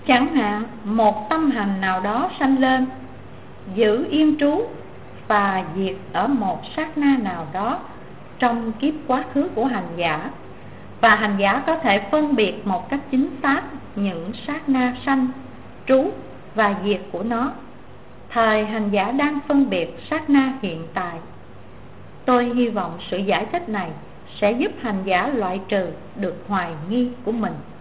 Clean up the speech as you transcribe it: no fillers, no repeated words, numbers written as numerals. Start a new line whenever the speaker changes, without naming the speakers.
Chẳng hạn một tâm hành nào đó sanh lên, giữ yên trú và diệt ở một sát na nào đó trong kiếp quá khứ của hành giả, và hành giả có thể phân biệt một cách chính xác những sát na sanh, trú và diệt của nó. Thời hành giả đang phân biệt sát na hiện tại. Tôi hy vọng sự giải thích này sẽ giúp hành giả loại trừ được hoài nghi của mình.